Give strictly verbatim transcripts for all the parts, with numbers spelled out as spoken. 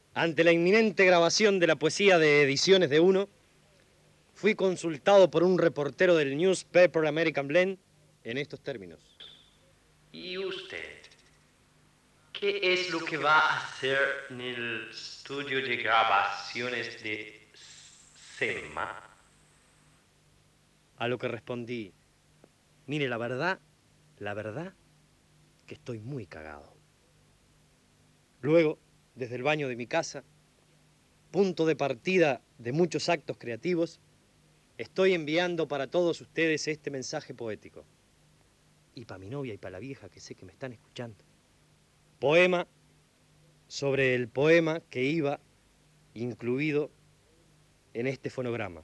Ante la inminente grabación de la poesía de Ediciones de Uno, fui consultado por un reportero del newspaper American Blend en estos términos. ¿Y usted? ¿Qué es lo que va a hacer en el estudio de grabaciones de SEMA? A lo que respondí, mire, la verdad, la verdad, que estoy muy cagado. Luego, desde el baño de mi casa, punto de partida de muchos actos creativos, estoy enviando para todos ustedes este mensaje poético. Y para mi novia y para la vieja que sé que me están escuchando. Poema sobre el poema que iba incluido en este fonograma.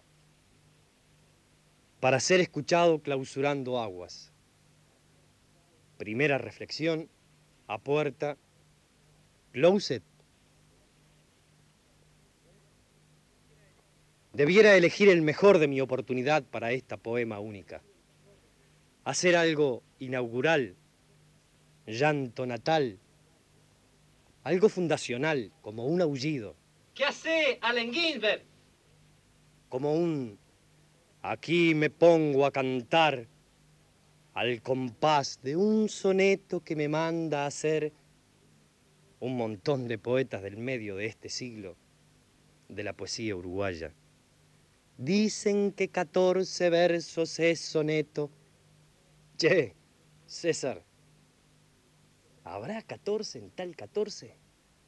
Para ser escuchado clausurando aguas. Primera reflexión, a puerta, closet. Debiera elegir el mejor de mi oportunidad para esta poema única. Hacer algo inaugural, llanto natal, algo fundacional, como un aullido. ¿Qué hace, Allen Ginsberg? Como un aquí me pongo a cantar al compás de un soneto que me manda a hacer un montón de poetas del medio de este siglo, de la poesía uruguaya. Dicen que catorce versos es soneto. Che, César, ¿habrá catorce en tal catorce?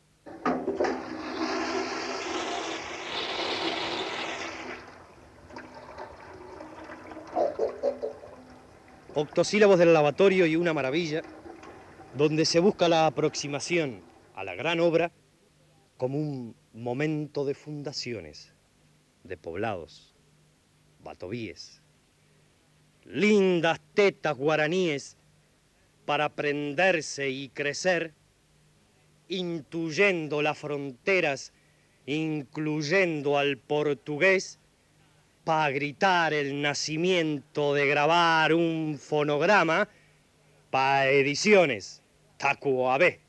Octosílabos del lavatorio y una maravilla, donde se busca la aproximación a la gran obra como un momento de fundaciones, de poblados, batovíes, lindas tetas guaraníes para prenderse y crecer, intuyendo las fronteras, incluyendo al portugués, para gritar el nacimiento de grabar un fonograma para Ediciones Tacuabé.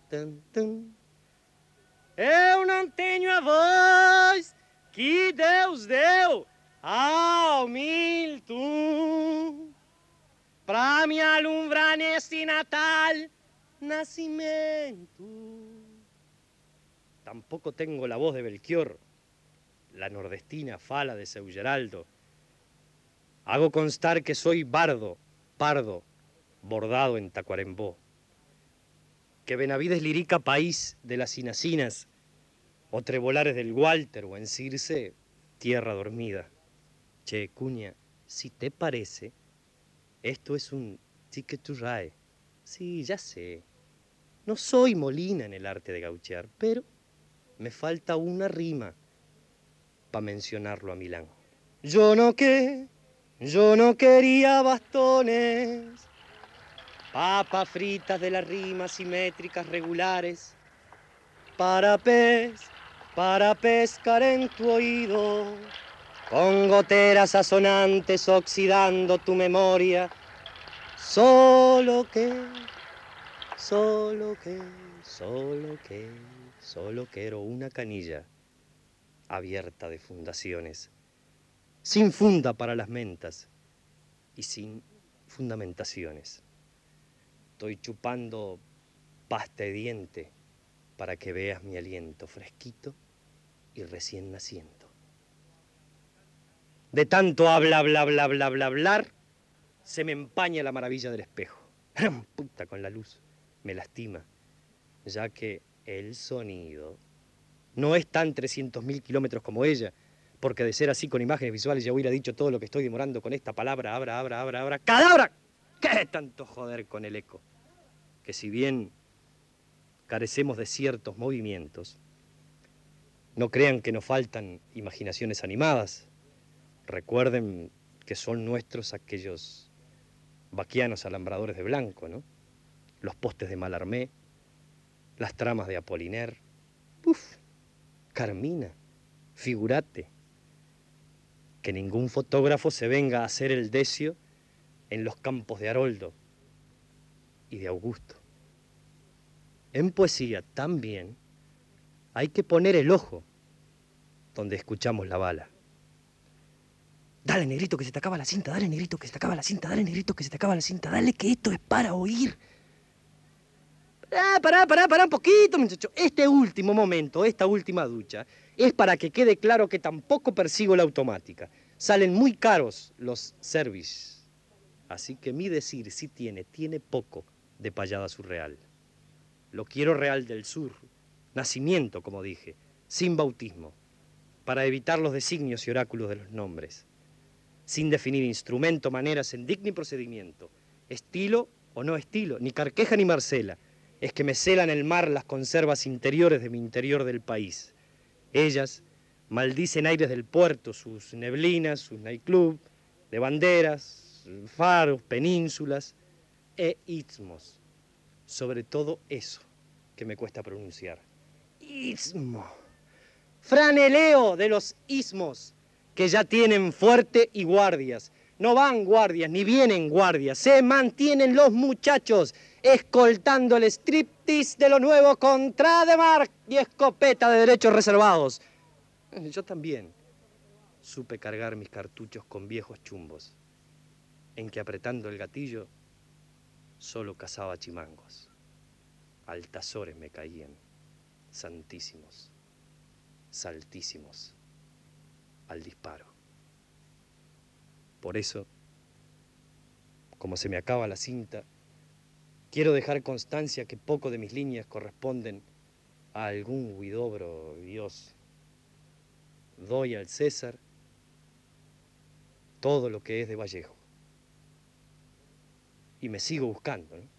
Eu não tenho a voz que Deus deu ao Milton pra me alumbrar nesse Natal nacimiento. Tampoco tengo la voz de Belchior, la nordestina fala de seu Geraldo. Hago constar que soy bardo, pardo, bordado en Tacuarembó. Que Benavides lirica país de las Inacinas, o Trebolares del Walter, o en Circe, tierra dormida. Che, cuña, si te parece, esto es un ticket to ride. Sí, ya sé. No soy Molina en el arte de gauchear, pero me falta una rima para mencionarlo a Milán. Yo no que, yo no quería bastones, papas fritas de las rimas simétricas regulares, para pez, para pescar en tu oído, con goteras asonantes oxidando tu memoria, solo que, solo que, solo que, solo quiero una canilla abierta de fundaciones, sin funda para las mentas y sin fundamentaciones. Estoy chupando pasta de diente para que veas mi aliento fresquito y recién naciendo. De tanto habla, bla, bla, bla, bla, hablar, se me empaña la maravilla del espejo. Gran puta con la luz, me lastima, ya que el sonido no es tan trescientos mil kilómetros como ella, porque de ser así con imágenes visuales ya hubiera dicho todo lo que estoy demorando con esta palabra, abra, abra, abra, abra, ¡cadabra! ¿Qué tanto joder con el eco? Que si bien carecemos de ciertos movimientos, no crean que nos faltan imaginaciones animadas. Recuerden que son nuestros aquellos vaquianos alambradores de blanco, ¿no? Los postes de Mallarmé, las tramas de Apollinaire. ¡Uf! Carmina, figurate que ningún fotógrafo se venga a hacer el decio en los campos de Haroldo y de Augusto. En poesía también Hay que poner el ojo donde escuchamos la bala. Dale, negrito, que se te acaba la cinta, dale, negrito, que se te acaba la cinta, dale, negrito, que se te acaba la cinta, dale, que esto es para oír. Pará, pará, pará, pará un poquito, muchacho. Este último momento, esta última ducha, es para que quede claro que tampoco persigo la automática. Salen muy caros los service. Así que mi decir sí tiene, tiene poco de payada surreal. Lo quiero real del sur, nacimiento, como dije, sin bautismo, para evitar los designios y oráculos de los nombres, sin definir instrumento, maneras, endigma y procedimiento, estilo o no estilo, ni Carqueja ni Marcela. Es que me celan el mar las conservas interiores de mi interior del país. Ellas maldicen aires del puerto, sus neblinas, sus nightclub, de banderas, faros, penínsulas e istmos. Sobre todo eso que me cuesta pronunciar. Istmo. Franeleo de los istmos, que ya tienen fuerte y guardias. No van guardias, ni vienen guardias. Se mantienen los muchachos escoltando el striptease de lo nuevo contra de mar y escopeta de derechos reservados. Yo también supe cargar mis cartuchos con viejos chumbos, en que apretando el gatillo solo cazaba chimangos. Altazores me caían, santísimos, saltísimos, al disparo. Por eso, como se me acaba la cinta, quiero dejar constancia que poco de mis líneas corresponden a algún huidobro dios. Doy al César todo lo que es de Vallejo. Y me sigo buscando, ¿no?